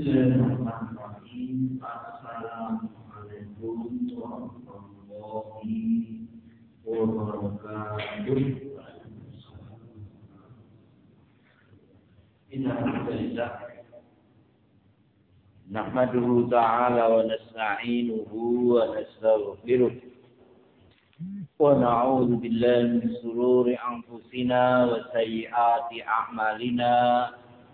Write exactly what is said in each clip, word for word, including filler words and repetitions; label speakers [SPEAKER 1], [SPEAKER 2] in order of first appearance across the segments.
[SPEAKER 1] Bismillahirrahmanirrahim. Assalamualaikum warahmatullahi wabarakatuh. Innalillah nahmaduhu ta'ala wa nasta'inuhu wa nastaghfiruh wa na'udzu billahi min shururi anfusina wa sayyiati a'malina.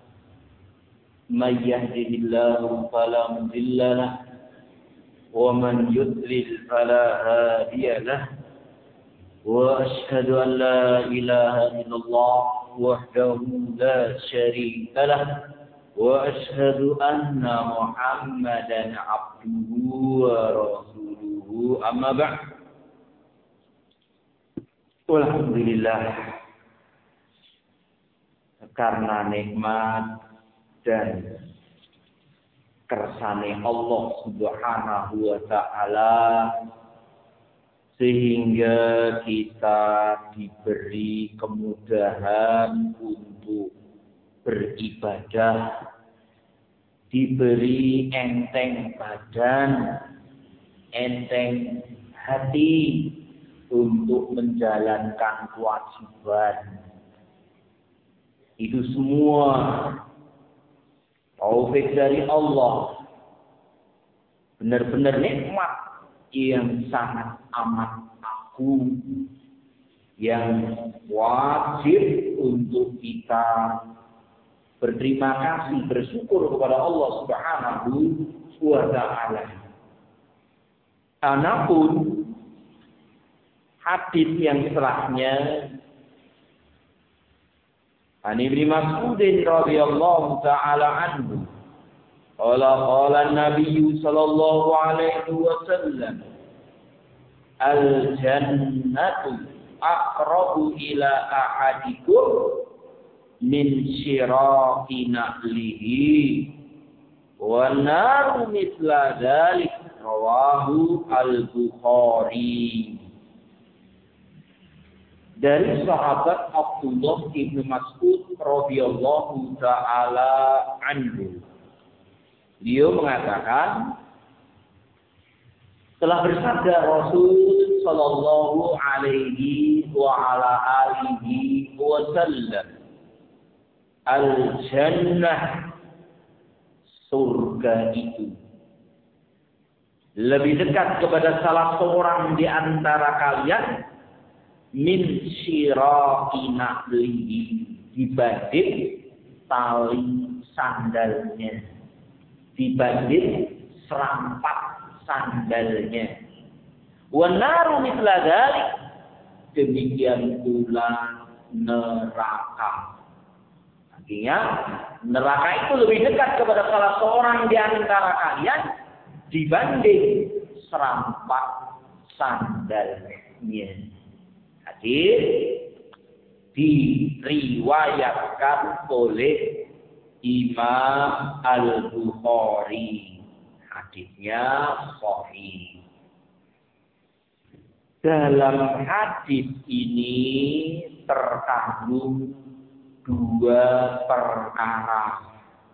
[SPEAKER 1] من يهده الله فلا مضل له ومن يضلل فلا هادي له وأشهد أن لا إله إلا الله وحده لا شريك له وأشهد أن محمدا عبده ورسوله أما بعد. Alhamdulillah, karena nikmat dan kersane Allah Subhanahu wa ta'ala sehingga kita diberi kemudahan untuk beribadah, diberi enteng badan, enteng hati untuk menjalankan kewajiban. Itu semua taufik dari Allah, benar-benar nikmat yang sangat amat agung, yang wajib untuk kita berterima kasih, bersyukur kepada Allah Subhanahu wa ta'ala. Anapun hadis yang setelahnya, An Ibnu Mas'ud radhiyallahu ta'ala anhu qala qala an-nabiy sallallahu alaihi wasallam al-jannatu aqrabu ila ahadikum min syiraqi na'lihi wan naru mithla dzalik rawahu al-Bukhari. Dari sahabat Abdullah ibnu Mas'ud radhiyallahu ta'ala anhu, beliau mengatakan, telah bersabda Rasul sallallahu alaihi wa ala alihi wasallam, al-jannah, surga itu lebih dekat kepada salah seorang di antara kalian min syiraqi na'lihi, dibanding tali sandalnya, dibanding serampat sandalnya. Wa naru mithla dzalik, demikian pula neraka. Artinya neraka itu lebih dekat kepada salah seorang di antara kalian dibanding serampat sandalnya. Hadis diriwayatkan oleh Imam Al-Bukhari. Hadisnya sahih. Dalam hadis ini terkandung dua perkara,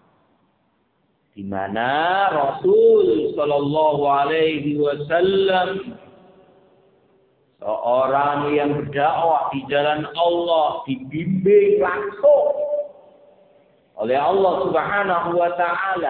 [SPEAKER 1] di mana Rasul sallallahu alaihi wasallam, seorang yang berdakwah di jalan Allah, dibimbing langsung oleh Allah Subhanahu wa ta'ala,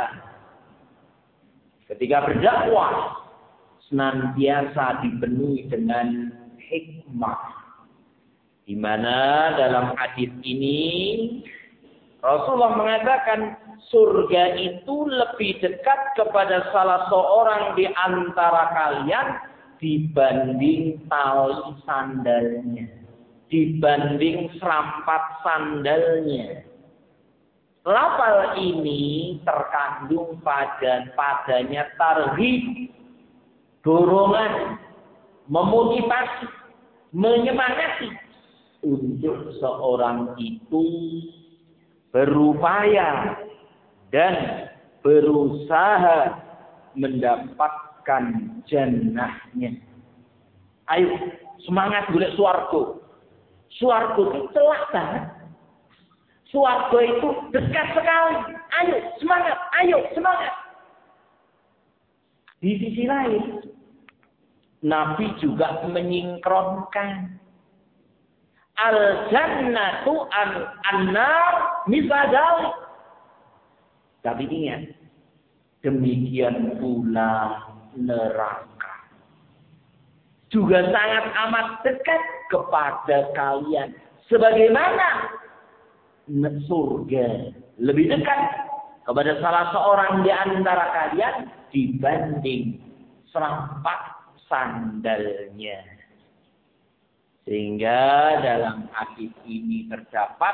[SPEAKER 1] ketika berdakwah senantiasa dipenuhi dengan hikmah, di mana dalam hadis ini Rasulullah mengatakan surga itu lebih dekat kepada salah seorang di antara kalian dibanding tali sandalnya, dibanding serampat sandalnya. Lafal ini terkandung pada padanya targhib, dorongan, memotivasi, menyemangati untuk seorang itu berupaya dan berusaha mendapat jannahnya. Ayo semangat golek swarga. Swarga itu celah banget. Swarga itu dekat sekali. Ayo semangat, ayo semangat. Di sisi lain, Nabi juga menyingkronkan al-jannatu an-nar misal. Tapi ingat, demikian pula neraka juga sangat amat dekat kepada kalian. Sebagaimana surga lebih dekat kepada salah seorang di antara kalian dibanding serangpak sandalnya. Sehingga dalam hadis ini terdapat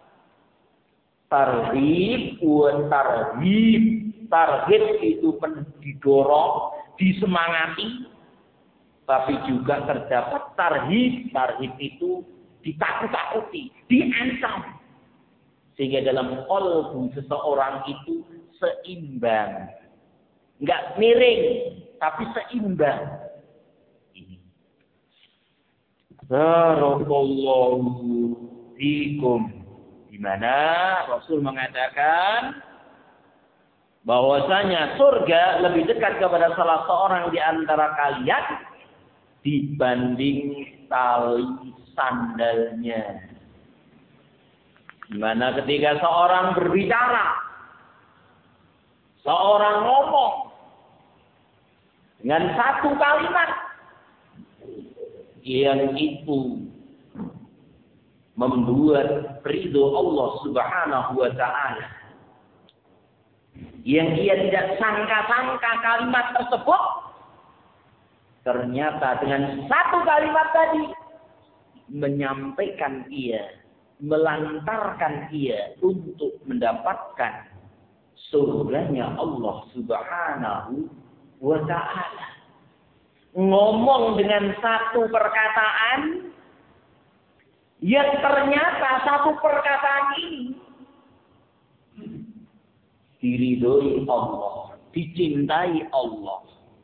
[SPEAKER 1] tarhib wa tarhib. Tarhib itu didorong, disemangati. Tapi juga terdapat tarhib. Tarhib itu ditakut-takuti, diancam. Sehingga dalam qalbu seseorang itu seimbang. Enggak miring, tapi seimbang. Ini. Barakallahu fikum. Di mana Rasul mengatakan bahwasanya surga lebih dekat kepada salah seorang di antara kalian dibanding tali sandalnya. Di mana ketika seorang berbicara, seorang ngomong dengan satu kalimat yang itu membuat ridho Allah Subhanahu wa taala, yang ia tidak sangka-sangka kalimat tersebut, ternyata dengan satu kalimat tadi menyampaikan ia, melantarkan ia untuk mendapatkan surganya Allah Subhanahu wa ta'ala. Ngomong dengan satu perkataan yang ternyata satu perkataan ini diridhoi Allah, dicintai Allah.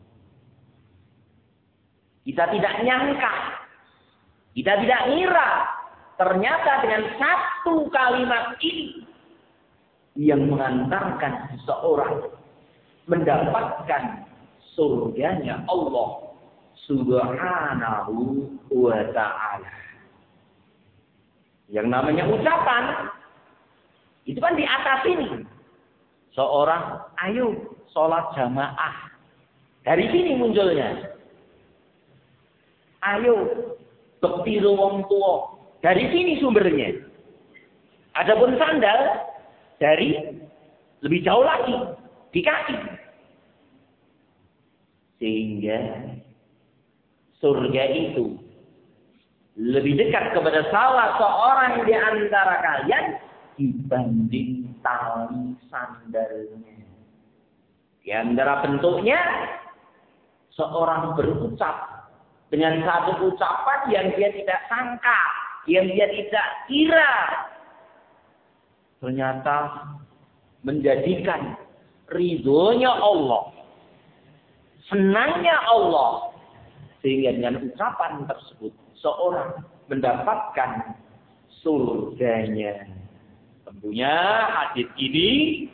[SPEAKER 1] Kita tidak nyangka, kita tidak ngira, ternyata dengan satu kalimat ini yang mengantarkan seseorang mendapatkan surganya Allah Subhanahu wa ta'ala. Yang namanya ucapan itu kan di atas ini. Seorang ayo sholat jamaah. Dari sini munculnya. Ayo bekti wong tua. Dari sini sumbernya. Adapun sandal dari lebih jauh lagi di kaki. Sehingga surga itu lebih dekat kepada salah seorang di antara kalian dibanding tali sandalnya. Di antara bentuknya seorang berucap dengan satu ucapan yang dia tidak sangka, yang dia tidak kira, ternyata menjadikan ridhonya Allah, senangnya Allah, sehingga dengan ucapan tersebut seorang mendapatkan surganya. Tentunya hadis ini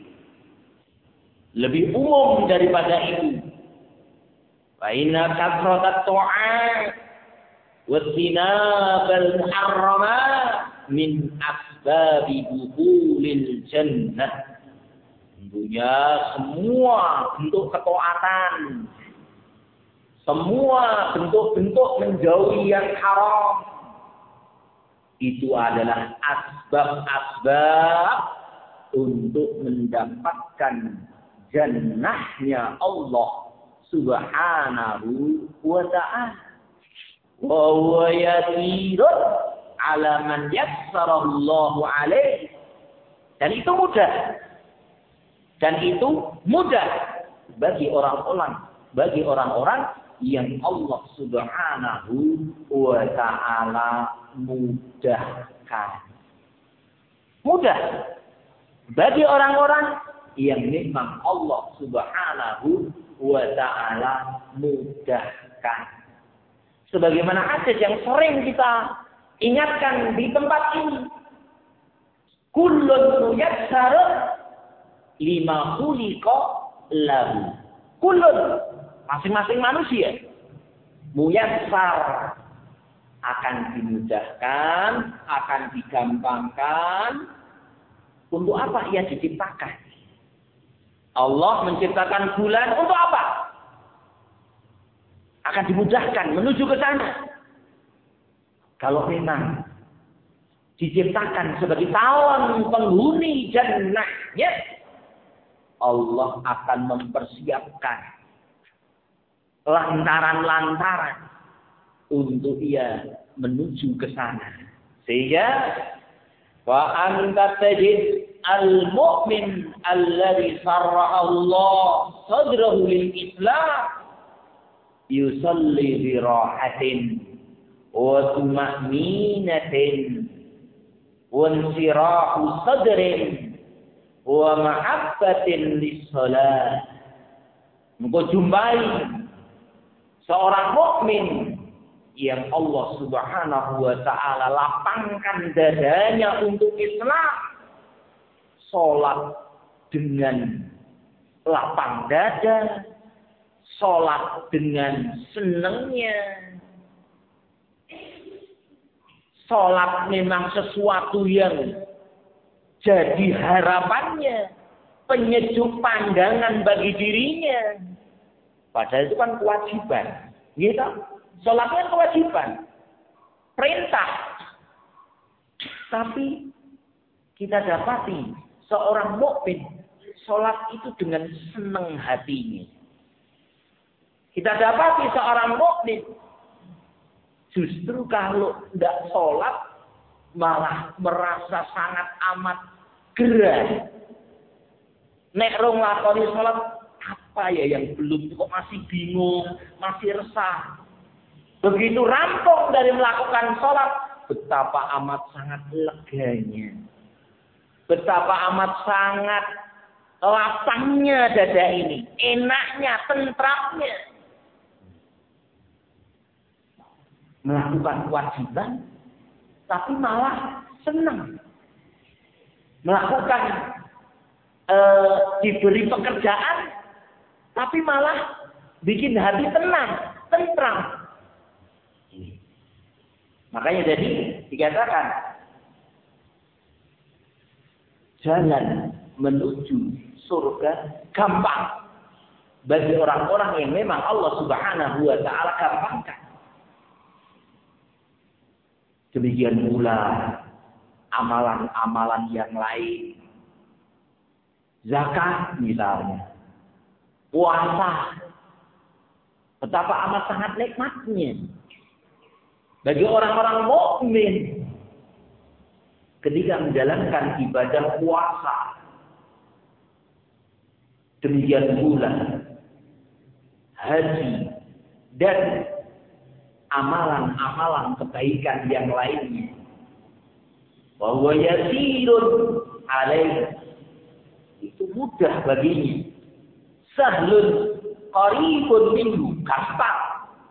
[SPEAKER 1] lebih umum daripada itu. Fa inna kathratat ta'at wa tinabal muharramat min asbabi dukhulil jannah. Tentunya semua bentuk ketaatan, semua bentuk-bentuk menjauhi yang haram, itu adalah asbab-asbab untuk mendapatkan jannahnya Allah Subhanahu wa ta'ala. Wa huwa yasirun ala man yassarallahu alaihi. Dan itu mudah. Dan itu mudah bagi orang-orang, bagi orang-orang yang Allah Subhanahu wa ta'ala mudahkan. Mudah bagi orang-orang yang memang Allah Subhanahu wa ta'ala mudahkan. Sebagaimana hadis yang sering kita ingatkan di tempat ini. Kullun muyassar lima khuliqa lahu. Kullun, masing-masing manusia muyassar, akan dimudahkan, akan digampangkan. Untuk apa ia diciptakan? Allah menciptakan bulan untuk apa? Akan dimudahkan menuju ke sana. Kalau memang diciptakan sebagai calon penghuni jannahnya, Allah akan mempersiapkan lantaran-lantaran untuk ia menuju ke sana. Sehingga wa anta tajid al-mu'min alladhi sarra'a Allah sadrahu lil Islam yusalli bi rahatin wa tuma'minatin wa insirahu sadrin wa mahabbatin lis-salat. Engkau jumpai seorang mukmin yang Allah Subhanahu wa taala lapangkan dadanya untuk Islam, salat dengan lapang dada, salat dengan senangnya. Salat memang sesuatu yang jadi harapannya, penyejuk pandangan bagi dirinya. Padahal itu kan kewajiban. Gitu. Salat kan kewajiban. Perintah. Tapi kita dapati seorang mukmin salat itu dengan senang hatinya. Kita dapati seorang mukmin justru kalau tidak sholat malah merasa sangat amat gerah. Nek rong lakoni sholat, apa ya yang belum, kok masih bingung, masih resah. Begitu rampung dari melakukan sholat, betapa amat sangat leganya. Betapa amat sangat lapangnya dada ini, enaknya, tentramnya. Melakukan kewajiban, tapi malah senang. Melakukan e, diberi pekerjaan, tapi malah bikin hati tenang, tentram. Makanya jadi dikatakan jalan menuju surga gampang bagi orang-orang yang memang Allah Subhanahu wa taala gampangkan. Demikian pula amalan-amalan yang lain. Zakat misalnya. Puasa. Betapa amat sangat nikmatnya bagi orang-orang mukmin ketika menjalankan ibadah puasa. Demikian pula haji dan amalan-amalan kebaikan yang lainnya. Wa huwa yasirun alaihi, itu mudah baginya. Sahlun qaribun minhu, gampang.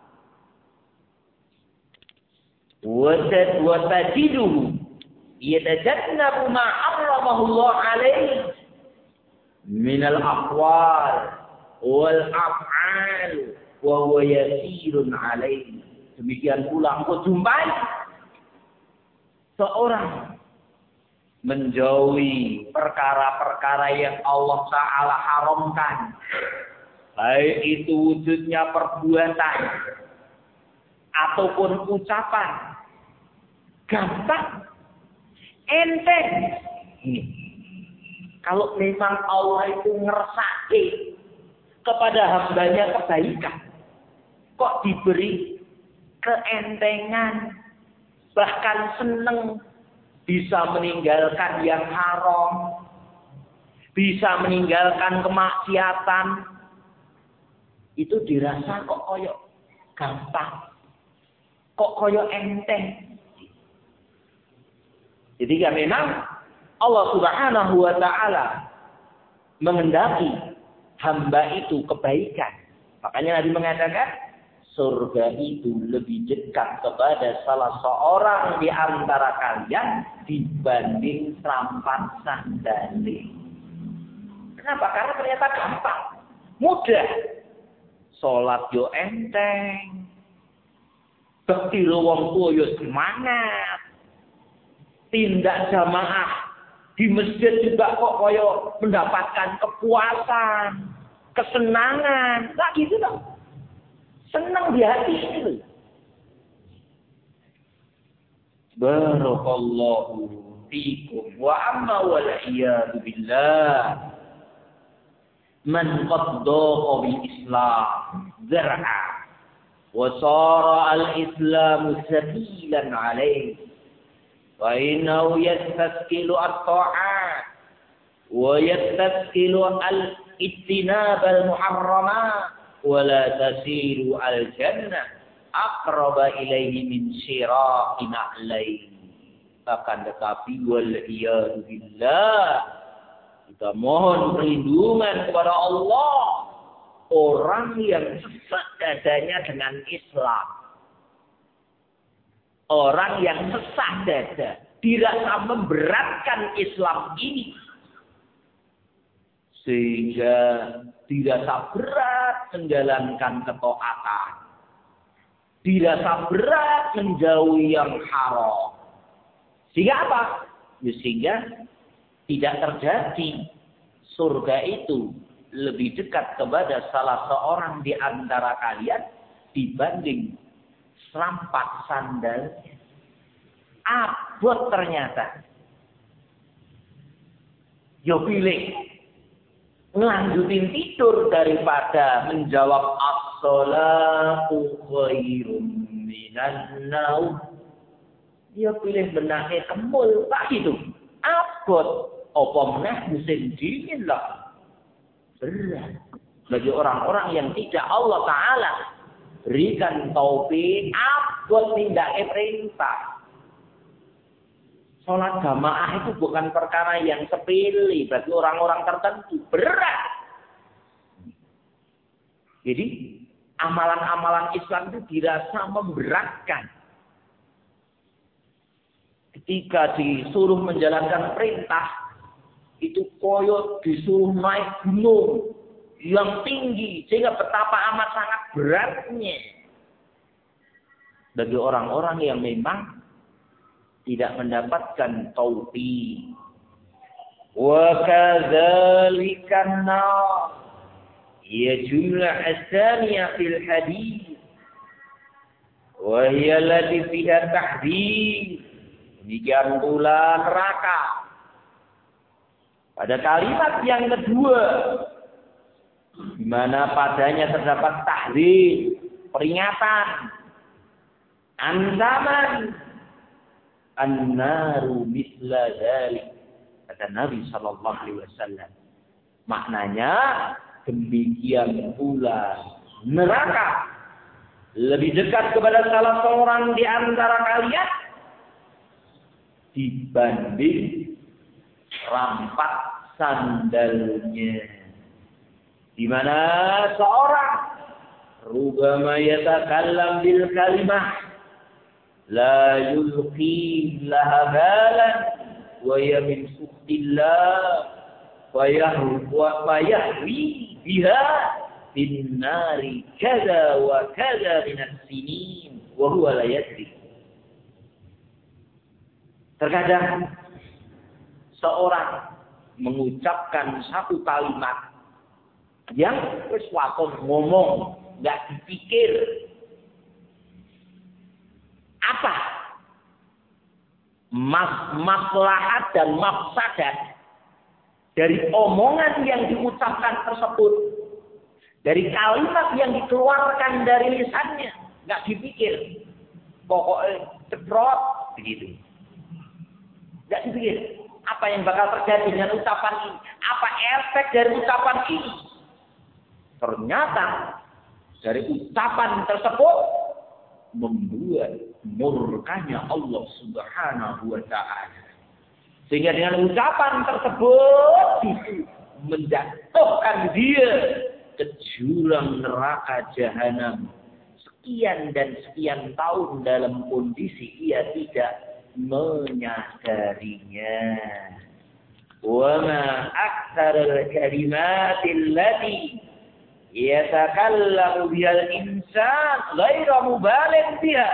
[SPEAKER 1] Wa tajiduhu yatajannabu ma harramahu Allah alaihi min al-aqwal wal af'al wa huwa yasirun alaihi. Demikian pula engkau jumpai seorang menjauhi perkara-perkara yang Allah Ta'ala haramkan. Baik itu wujudnya perbuatan ataupun ucapan. Gampang. Enteng. Ini. Kalau memang Allah itu ngersake kepada hambanya kebaikan, kok diberi keentengan, bahkan seneng bisa meninggalkan yang haram, bisa meninggalkan kemaksiatan, itu dirasa kok koyok gampang, kok koyok enteng. Jadi ya memang Allah Subhanahu wa taala menghendaki hamba itu kebaikan. Makanya Nabi mengatakan, surga itu lebih dekat kepada salah seorang di antara kalian dibanding serampat sandali. Kenapa? Karena ternyata gampang, mudah. Sholat yo enteng, bakti wong tua yo semangat, tindak jamaah di masjid juga kok koyo mendapatkan kepuasan, kesenangan, nggak gitu dong. Senang di hati itu. Barakallahu fikum wa amma wal iyadu billah. Man qaddaqa bil Islam zar'a wa sara al Islam sabilan alayhi wa innahu yastaskilu at-ta'at wa yastaskilu al-ittinab al-muharramat wa la tasiru al-jannah aqraba ilayhi min syira'i na'layn. Akan tetapi wal iyadu billah, kita mohon perlindungan kepada Allah, orang yang sesat dadanya dengan Islam. Orang yang sesat dada, dirasa memberatkan Islam ini. Sehingga dirasa berat menjalankan ketaatan. Dirasa berat menjauhi yang haram. Sehingga apa? Ya, sehingga tidak terjadi surga itu lebih dekat kepada salah seorang di antara kalian dibanding serampat sandalnya. Abot ternyata. Yo pilih ngelanjutin tidur daripada menjawab as-salatu khairum minan naum. Dia pilih benaknya kemul, tak gitu. Abot. Apa meneh musim dingin lah. Berat. Bagi orang-orang yang tidak Allah Ta'ala berikan taufik, abot tindake perintah. Sholat jamaah itu bukan perkara yang sepele bagi orang-orang tertentu. Berat. Jadi, amalan-amalan Islam itu dirasa memberatkan. Ketika disuruh menjalankan perintah, itu koyot disuruh naik gunung yang tinggi, sehingga betapa amat sangat beratnya bagi orang-orang yang memang tidak mendapatkan taufik. Wa kadzalika an-nar, ya jumlah as-saniyah fil hadis, wa hiya allati fiha tahdhir. Demikian pula neraka. Pada kalimat yang kedua, di mana padanya terdapat tahdzir, peringatan, ancaman, an-naru mithla dzalik, kata Nabi sallallahu alaihi wasallam. Maknanya demikian pula neraka lebih dekat kepada salah seorang di antara kalian dibanding rampat sandalnya. Di mana seorang rubama yatakallam bil kalimah la yulqi laha balan wa yamin suqillah wa yahwa wa yahwi biha bin nari kada wa kada min as-sinin wa huwa la yadri. Terkadang seorang mengucapkan satu kalimat yang wis waton ngomong, nggak dipikir apa mas maslahat dan mafsadat dari omongan yang diucapkan tersebut, dari kalimat yang dikeluarkan dari lisannya, nggak dipikir, pokoknya ceprot begitu, nggak dipikir. Apa yang bakal terjadi dengan ucapan ini? Apa efek dari ucapan ini? Ternyata dari ucapan tersebut membuat murkanya Allah Subhanahu wa Ta'ala. Sehingga dengan ucapan tersebut menjatuhkan dia ke jurang neraka jahanam sekian dan sekian tahun dalam kondisi ia tidak menyadarinya. Wa ma aktsarul kalimatil lati yatakallamu bihal insan ghairu mubaligh biha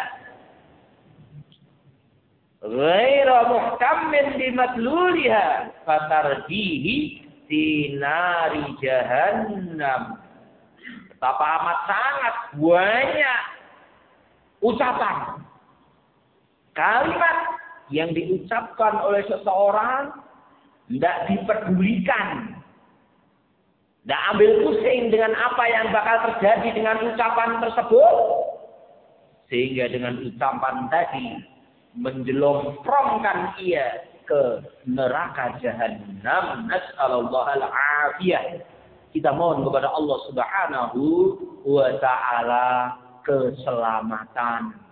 [SPEAKER 1] ghairu muhtammin bimadluliha fatarjihi fi nari jahannam. Betapa amat sangat banyak ucapan kalimat yang diucapkan oleh seseorang tidak dipedulikan, tidak ambil pusing dengan apa yang bakal terjadi dengan ucapan tersebut, sehingga dengan ucapan tadi menjelongprongkan ia ke neraka jahannam. Nas'alullah al-afiyah. Kita mohon kepada Allah Subhanahu wa ta'ala keselamatan.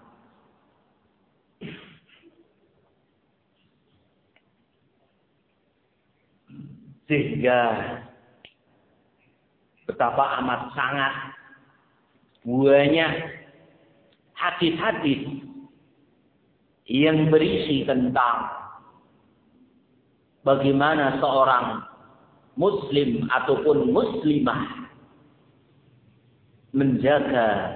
[SPEAKER 1] Sehingga betapa amat sangat banyak hadis-hadis yang berisi tentang bagaimana seorang muslim ataupun muslimah menjaga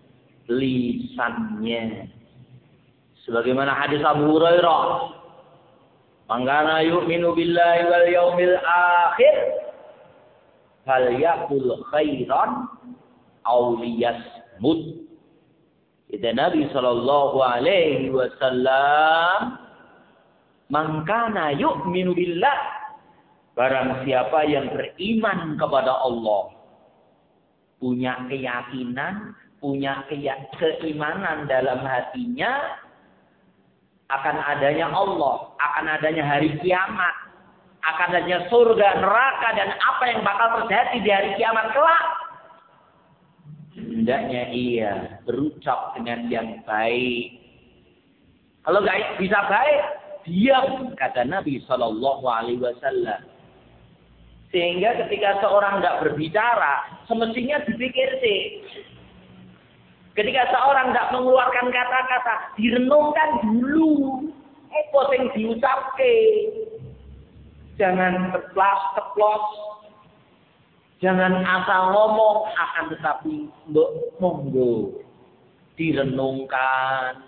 [SPEAKER 1] lisannya. Sebagaimana hadis Abu Hurairah, "Man kana yu'minu billahi wal yaumil akhir falyaqul khairan aw liyasmut." Kata Nabi sallallahu alaihi wasallam, "Man kana yu'minu billah," barang siapa yang beriman kepada Allah, punya keyakinan, punya keimanan dalam hatinya akan adanya Allah, akan adanya hari kiamat, akan adanya surga, neraka, dan apa yang bakal terjadi di hari kiamat kelak. Hendaknya ia berucap dengan yang baik. Kalau nggak bisa baik, diam, kata Nabi Shallallahu Alaihi Wasallam. Sehingga ketika seorang tidak berbicara, semestinya dipikir sih. Ketika seorang tidak mengeluarkan kata-kata, direnungkan dulu. Apa yang diucapke. Jangan teplas-teplos. Jangan asal ngomong, akan tetapi monggo direnungkan.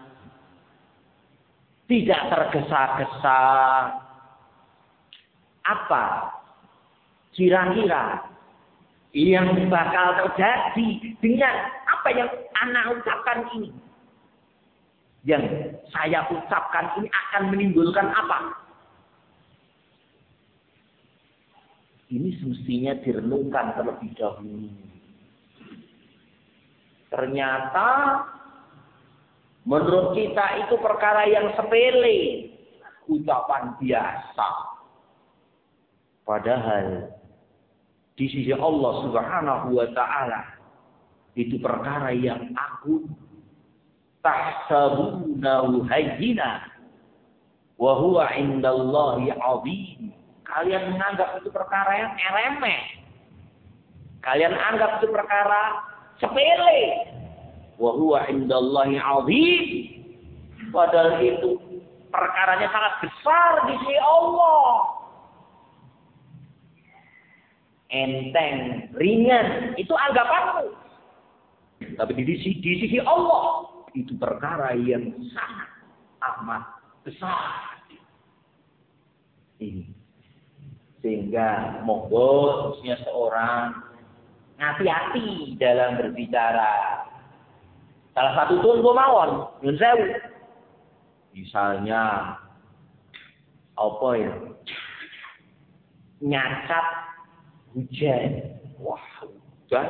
[SPEAKER 1] Tidak tergesa-gesa. Apa kira-kira yang bakal terjadi dengan apa yang anak ucapkan ini? Yang saya ucapkan ini akan menimbulkan apa? Ini semestinya direnungkan terlebih dahulu. Ternyata menurut kita itu perkara yang sepele, ucapan biasa. Padahal di sisi Allah Subhanahu wa ta'ala itu perkara yang agung. Tahsabunahu hayyina wa huwa indallahi 'azim. Kalian menganggap itu perkara yang remeh. Kalian anggap itu perkara sepele. Wa huwa indallahi 'azim. Padahal itu perkaranya sangat besar di sisi Allah. Enteng, ringan, itu anggapanmu. Tapi di sisi, di sisi Allah itu perkara yang sangat amat besar. Ini. Sehingga monggo khususnya seorang hati-hati dalam berbicara. Salah satu contoh mawon, nyun sewu. Misalnya apa ya? Nyacat hujan. Wah, hujan.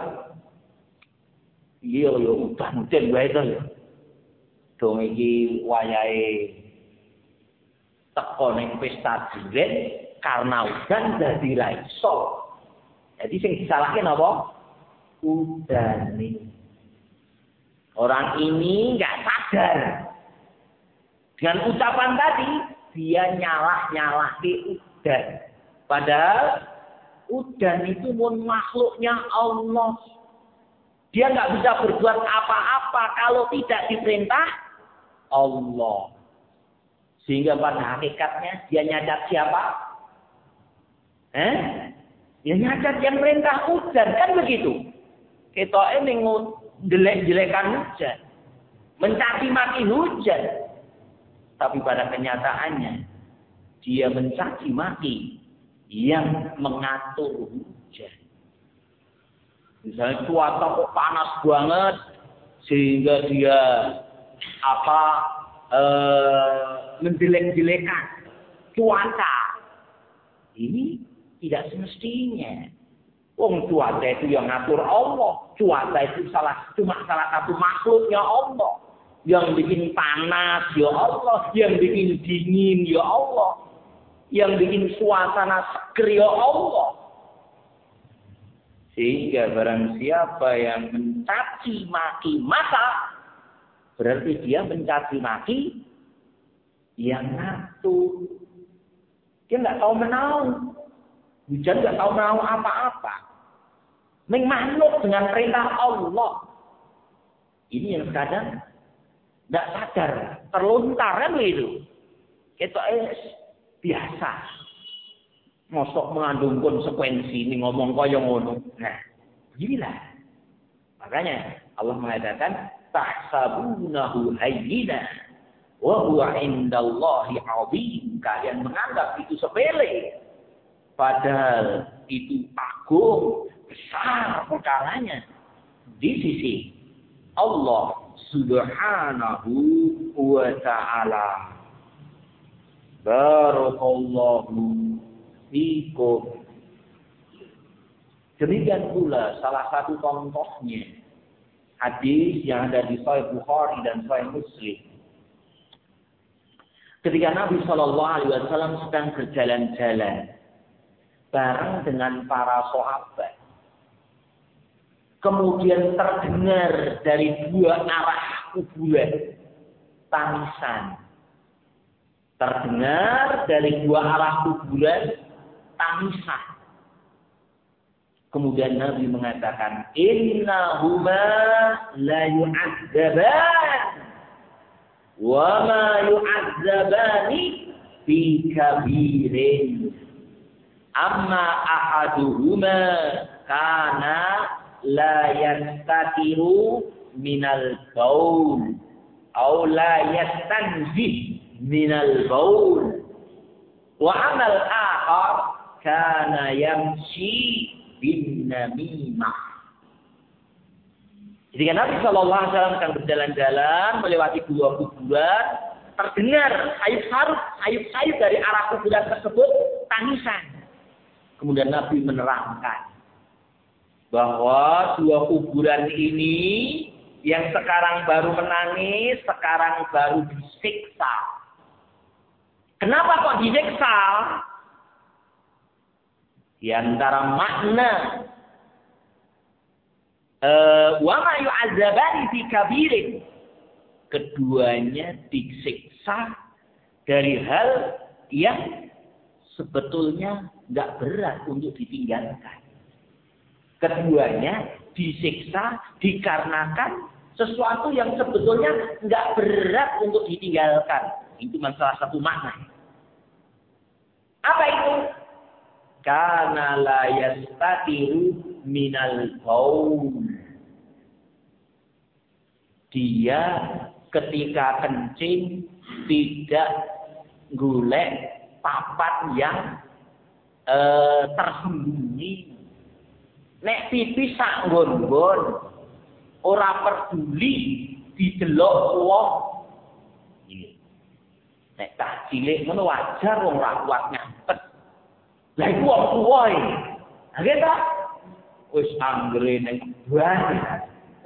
[SPEAKER 1] Iya ya udan udan wae to ya. Dong iki wayahe teko ning pesta duren karena udan dadi ra iso. Jadi sing disalahke napa? Udane. Orang ini enggak sadar. Dengan ucapan tadi dia nyalah-nyalahke udan. Padahal udan itu pun makhluknya Allah. Dia nggak bisa berbuat apa-apa kalau tidak diperintah Allah. Sehingga pada hakikatnya dia nyacat siapa? Eh? Dia nyacat yang perintah hujan, kan begitu. Kita ini jelek-jelekan hujan. Mencaci maki hujan. Tapi pada kenyataannya, dia mencaci maki yang mengatur hujan. Misalnya cuaca kok panas banget, sehingga dia apa eh, menjelek-jelekan cuaca. Ini tidak semestinya. Wong cuaca itu yang ngatur Allah. Cuaca itu salah cuma salah satu makhluknya Allah. Yang bikin panas ya Allah, yang bikin dingin ya Allah, yang bikin suasana seger ya Allah. Sehingga barang siapa yang mencaci maki masa, berarti dia mencaci maki yang ngatur. Dia nggak tahu menau. Hujan nggak tahu menau apa-apa. Menganut dengan perintah Allah. Ini yang kadang tidak sadar, terlontar kan begitu. Kita eh, biasa. Mosok mengandung konsekuensi ini ngomong kaya ngono. Nah, beginilah. Makanya Allah mengatakan tahsabunahu hayyina wa huwa indallahi 'azim. Kalian menganggap itu sepele. Padahal itu agung, besar perkaranya di sisi Allah Subhanahu wa ta'ala. Barakallahu fikum. Demikian pula salah satu contohnya hadis yang ada di Sahih Bukhari dan Sahih Muslim. Ketika Nabi Shallallahu Alaihi Wasallam sedang berjalan-jalan bareng dengan para sahabat, kemudian terdengar dari dua arah kuburan tangisan. Terdengar dari dua arah kuburan tangisan. Kemudian Nabi mengatakan, innahuma la yu'adzaban wa ma yu'adzabani fi kabirin. Amma ahaduhuma kana la yastatiru minal baul atau la yastanzih minal baul wa amal akhar kana yamshi bin namimah. Jadi Nabi Shallallahu Alaihi Wasallam sedang berjalan-jalan melewati dua kuburan, terdengar sayup-sayup sayup-sayup dari arah kuburan tersebut tangisan. Kemudian Nabi menerangkan bahwa dua kuburan ini yang sekarang baru menangis, sekarang baru disiksa. Kenapa kok disiksa? Di antara makna wa ma yu'adzabani fi kabirin, keduanya disiksa dari hal yang sebetulnya nggak berat untuk ditinggalkan. Keduanya disiksa dikarenakan sesuatu yang sebetulnya nggak berat untuk ditinggalkan. Itu salah satu makna. Apa itu? Karena la yastatiru minal qaul. Dia ketika kencing tidak golek papan yang eh, tersembunyi. Nek pipi sak nggon-nggon, ora peduli didelok wong. Ini. Nek tak cilik ngono wajar wong ra kuat nyampet. Lah iku wong tuwa iki. Nggih ta? Wis anggere ning banyak.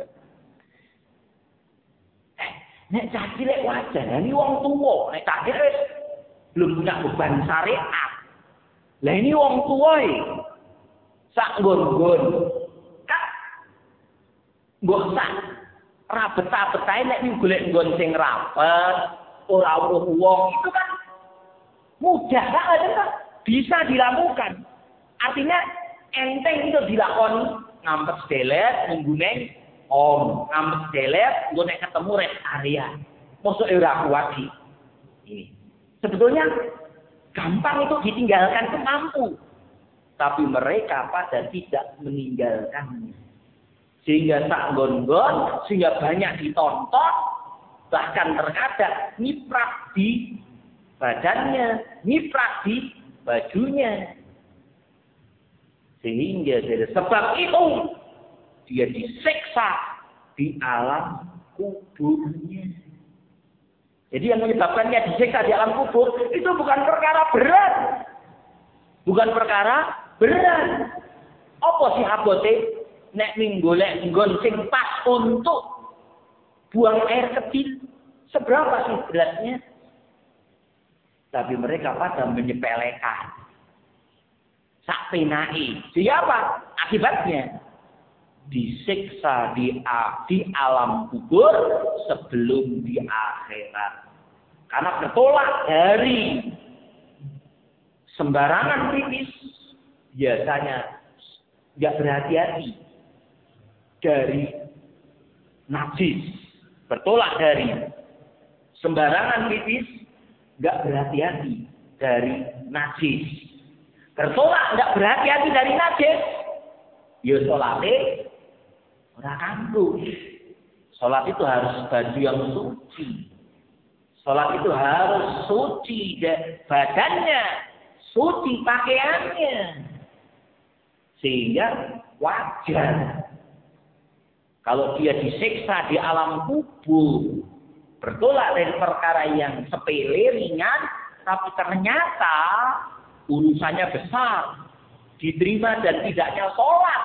[SPEAKER 1] Eh, nek tak cilik wajar, ini wong tuwa, nek tak cilik belum punya beban syariat. Lah ini wong tua iki. Sak nggon-nggon. Kak. Mbok sak rabet-rabetae nek golek nggon sing rapet, ora uruh wong itu kan mudah kan? Bisa dilakukan. Artinya enteng itu dilakoni, ngampet sedelet, nunggune om, ambek delet, gue nek ketemu rest area. Masuk ora kuat sih. Ini. Sebetulnya gampang itu ditinggalkan itu mampu. Tapi mereka pada tidak meninggalkannya. Sehingga tak gon-gon, sehingga banyak ditonton, bahkan terkadang nyiprat di badannya, nyiprat di bajunya. Sehingga dari sebab itu, dia disiksa di alam kuburnya. Jadi yang menyebabkannya disiksa di alam kubur, itu bukan perkara berat. Bukan perkara berat. Apa sih abote? Nek minggolek nggon sing pas untuk buang air kecil. Seberapa sih beratnya? Tapi mereka pada menyepelekan. Sak penai. Siapa? Akibatnya disiksa di, di alam kubur sebelum di akhirat. Karena bertolak dari sembarangan pipis, biasanya nggak berhati-hati dari najis, bertolak dari sembarangan pipis, nggak berhati-hati dari najis, bertolak nggak berhati-hati dari najis, ya sholatnya ora kanggo. Sholat itu harus baju yang suci, sholat itu harus suci badannya, suci pakaiannya, sehingga wajar kalau dia disiksa di alam kubur, bertolak dari perkara yang sepele, ringan, tapi ternyata urusannya besar, diterima dan tidaknya sholat,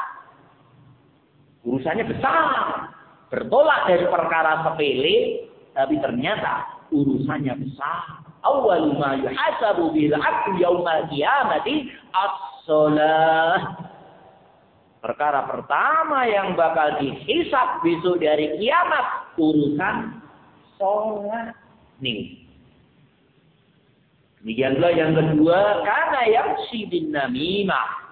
[SPEAKER 1] urusannya besar, bertolak dari perkara sepele, tapi ternyata urusannya besar. Awwalu ma yuhasabu bil 'abdu yaumal qiyamati as-shalah. Perkara pertama yang bakal dihisab besok dari kiamat urusan sholat. Nih. Demikian pula yang kedua, karena yamsi bin namimah.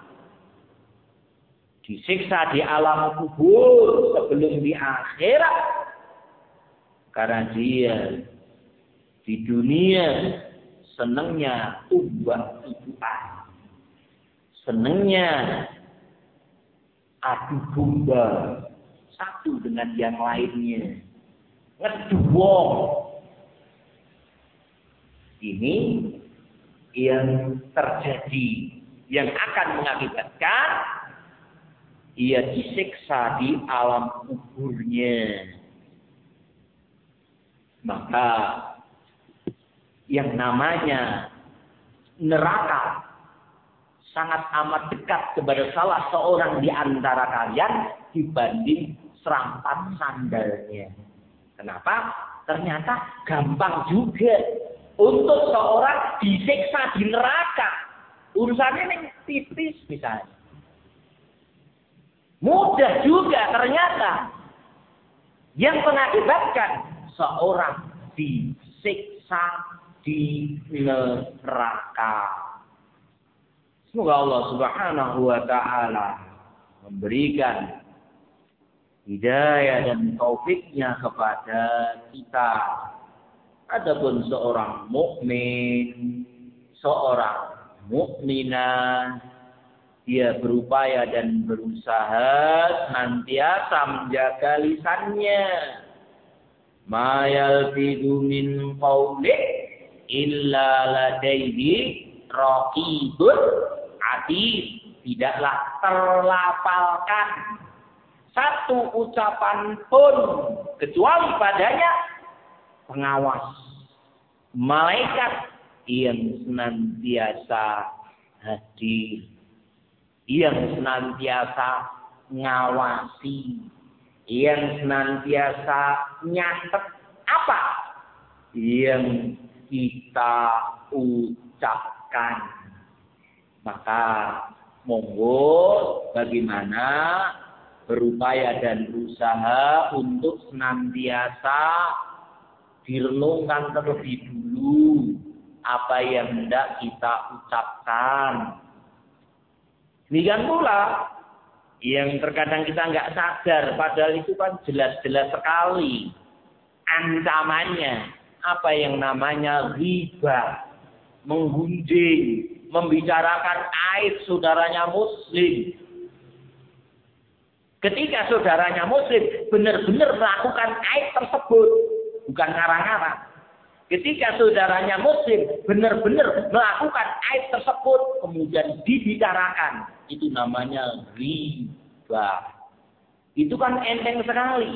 [SPEAKER 1] Disiksa di alam kubur sebelum di akhirat. Karena dia di dunia senangnya tumbak-tumbukan. Senangnya adu domba satu dengan yang lainnya, ngeduwong. Ini yang terjadi, yang akan mengakibatkan ia disiksa di alam kuburnya. Maka yang namanya neraka sangat amat dekat kepada salah seorang di antara kalian dibanding serampat sandalnya. Kenapa? Ternyata gampang juga untuk seorang disiksa di neraka. Urusannya ini tipis misalnya. Mudah juga ternyata. Yang mengakibatkan seorang disiksa di neraka. Semoga Allah Subhanahu wa taala memberikan hidayah dan taufiknya kepada kita. Adapun seorang mukmin, seorang mukminah, dia berupaya dan berusaha senantiasa menjaga lisannya. Ma yalfidu min qawlin illa ladaihi raqibun atid. Tidaklah terlafalkan satu ucapan pun kecuali padanya pengawas, malaikat yang senantiasa hadir, yang senantiasa ngawasi, yang senantiasa nyatet apa yang kita ucapkan. Maka monggo bagaimana berupaya dan berusaha untuk senantiasa direnungkan terlebih dulu apa yang hendak kita ucapkan. Demikian pula Yang terkadang kita nggak sadar, padahal itu kan jelas-jelas sekali ancamannya. Apa yang namanya riba, menggunjing, membicarakan aib saudaranya muslim. Ketika saudaranya muslim benar-benar melakukan aib tersebut, bukan ngarang-ngarang. Ketika saudaranya muslim benar-benar melakukan aib tersebut, kemudian dibicarakan, itu namanya riba. Itu kan enteng sekali.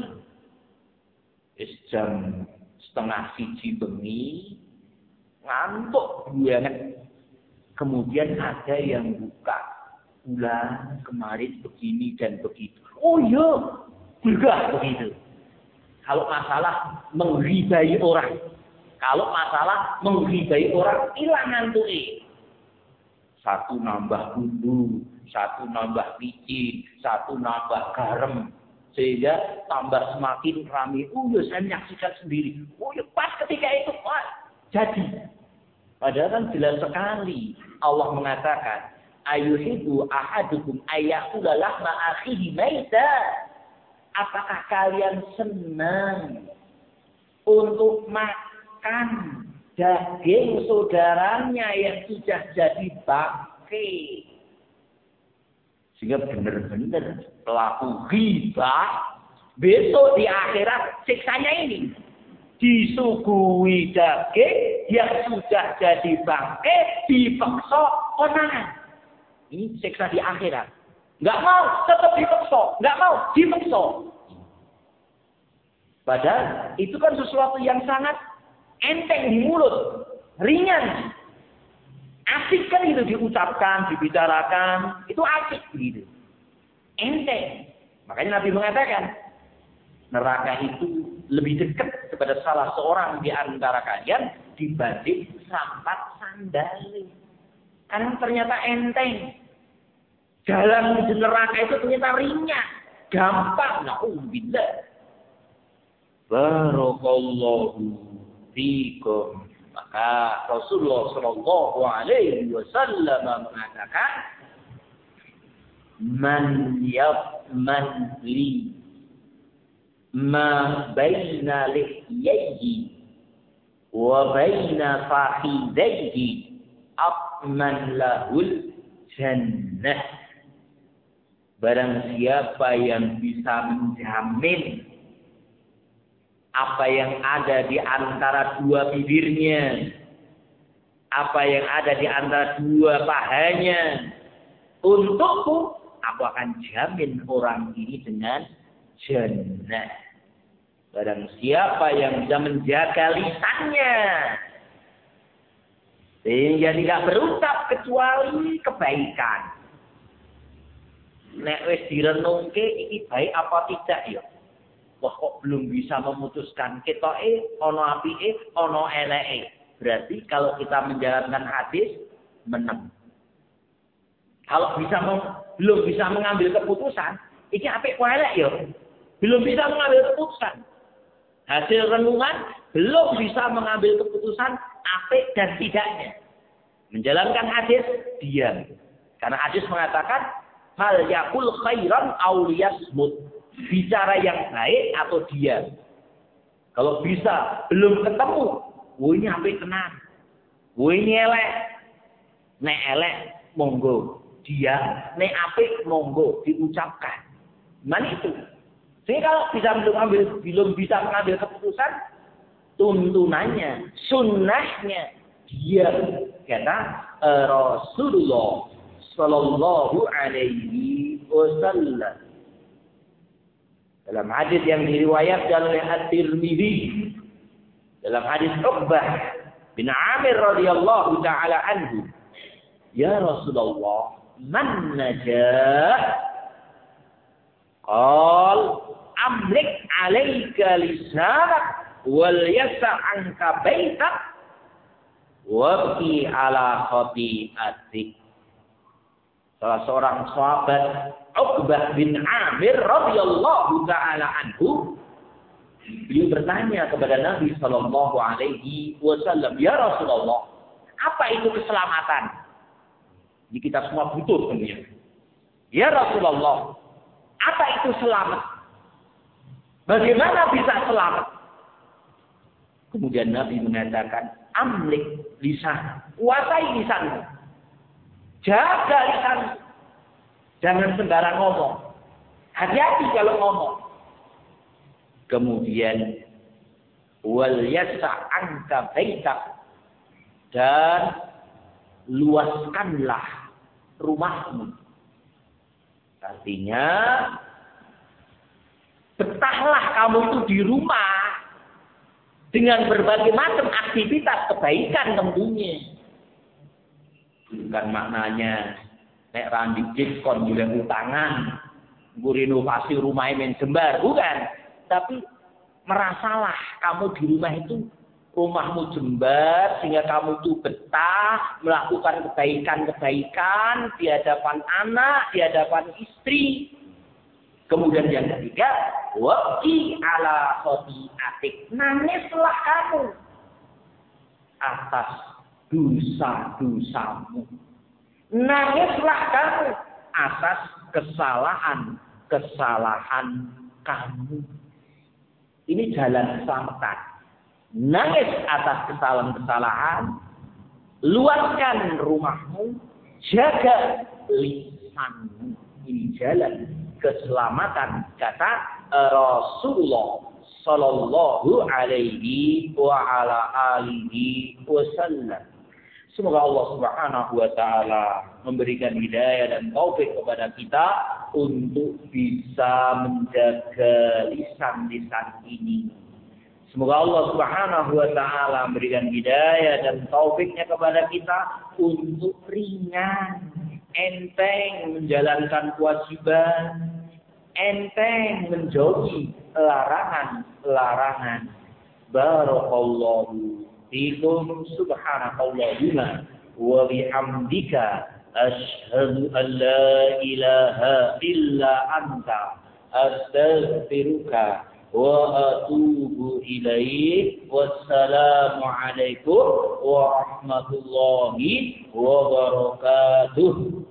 [SPEAKER 1] Jam setengah siji bengi, ngantuk banget. Kemudian ada yang buka, bulan kemarin begini dan begitu. Oh iya, enggak begitu. Kalau masalah mengribai orang, kalau masalah mengribai orang, hilang ngantuknya. Satu nambah bumbu, satu nambah biji, satu nambah garam. Sehingga tambah semakin ramai. Oh ya, saya menyaksikan sendiri. Oh ya, pas ketika itu, wah, jadi. Padahal kan jelas sekali. Allah mengatakan, ayuhibbu ahadukum ayyakula lahma akhihi maita. Apakah kalian senang untuk makan daging saudaranya yang sudah jadi bangkai? Sehingga benar-benar pelaku riba besok di akhirat siksanya ini. Disuguhi daging yang sudah jadi bangkai, dipeksa konangan. Ini siksa di akhirat. Nggak mau, tetap dipeksa. Nggak mau, dipeksa. Padahal itu kan sesuatu yang sangat enteng di mulut. Ringan. Asik kan itu diucapkan, dibicarakan. Itu asik gitu. Enteng. Makanya Nabi mengatakan, neraka itu lebih dekat kepada salah seorang di antara kalian dibanding sampat sandal. Karena ternyata enteng. Jalan menuju neraka itu ternyata ringan, gampang. Na'udzubillah. Barakallahu fiikum. Maka Rasulullah Shallallahu Alaihi Wasallam mengatakan, man yafman li ma baina lihyaihi wa baina fakhidaihi atman lahul jannah. Barang siapa yang bisa menjamin apa yang ada di antara dua bibirnya, apa yang ada di antara dua pahanya, untukku, aku akan jamin orang ini dengan jannah. Barang siapa yang bisa menjaga lisannya sehingga tidak berucap kecuali kebaikan. Nek wis direnungke iki baik apa tidak ya? Wah kok belum bisa memutuskan. Ketoke ana apike, ana eleke. Berarti kalau kita menjalankan hadis menang. Kalau bisa belum bisa mengambil keputusan, iki apik apa elek ya? Belum bisa mengambil keputusan. Hasil renungan belum bisa mengambil keputusan apik dan tidaknya. Menjalankan hadis diam. Karena hadis mengatakan hal yakul khairan aw liyasmut. Bicara yang baik atau diam. Kalau bisa belum ketemu, woi ini apik tenan. Woi ini elek. Nek elek monggo diam, nek apik monggo diucapkan. Mana itu? Sehingga kalau bisa belum ambil, belum bisa mengambil keputusan, tuntunannya, sunnahnya diam. Karena uh, Rasulullah Sallallahu Alaihi Wasallam dalam hadis yang diriwayatkan oleh At-Tirmidzi, dalam hadis Uqbah bin Amir radhiyallahu taala anhu, ya Rasulullah, man najah? Qal amlik alaika lisanak wal yasa' anka baitak wabki ala khati'atik. Salah seorang sahabat Uqbah bin Amir radhiyallahu taala anhu, beliau bertanya kepada Nabi sallallahu alaihi wasallam, ya Rasulullah, apa itu keselamatan? Ini kita semua butuh tentunya. Ya Rasulullah, Apa itu selamat? Bagaimana bisa selamat? Kemudian Nabi mengatakan, amlik lisan, kuasai lisanmu. Jaga lisan. Jangan sembarang ngomong. Hati-hati kalau ngomong. Kemudian wal yasa anka baitak, dan luaskanlah rumahmu. Artinya betahlah kamu itu di rumah dengan berbagai macam aktivitas kebaikan tentunya. Bukan maknanya nek randi diskon boleh utangan, nggo renovasi rumahnya men jembar, bukan. Tapi merasalah kamu di rumah itu rumahmu jembar sehingga kamu itu betah melakukan kebaikan-kebaikan di hadapan anak, di hadapan istri. Kemudian yang ketiga, waqi ala khati'atik, nangislah kamu atas dosa-dosamu. Nangislah kamu atas kesalahan-kesalahan kamu. Ini jalan keselamatan. Nangis atas kesalahan-kesalahan, luaskan rumahmu, jaga lisanmu. Ini jalan keselamatan, kata Rasulullah sallallahu alaihi wa ala alihi wasallam. Semoga Allah Subhanahu wa taala memberikan hidayah dan taufik kepada kita untuk bisa menjaga lisan-lisan ini. Semoga Allah Subhanahu wa taala memberikan hidayah dan taufiknya kepada kita untuk ringan, enteng menjalankan kewajiban, enteng menjauhi larangan-larangan. Barakallahu fikum, subhanakallahumma wa bihamdika, asyhadu an la ilaha illa anta, astaghfiruka wa atubu ilaik. Wassalamu alaikum warahmatullahi wabarakatuh.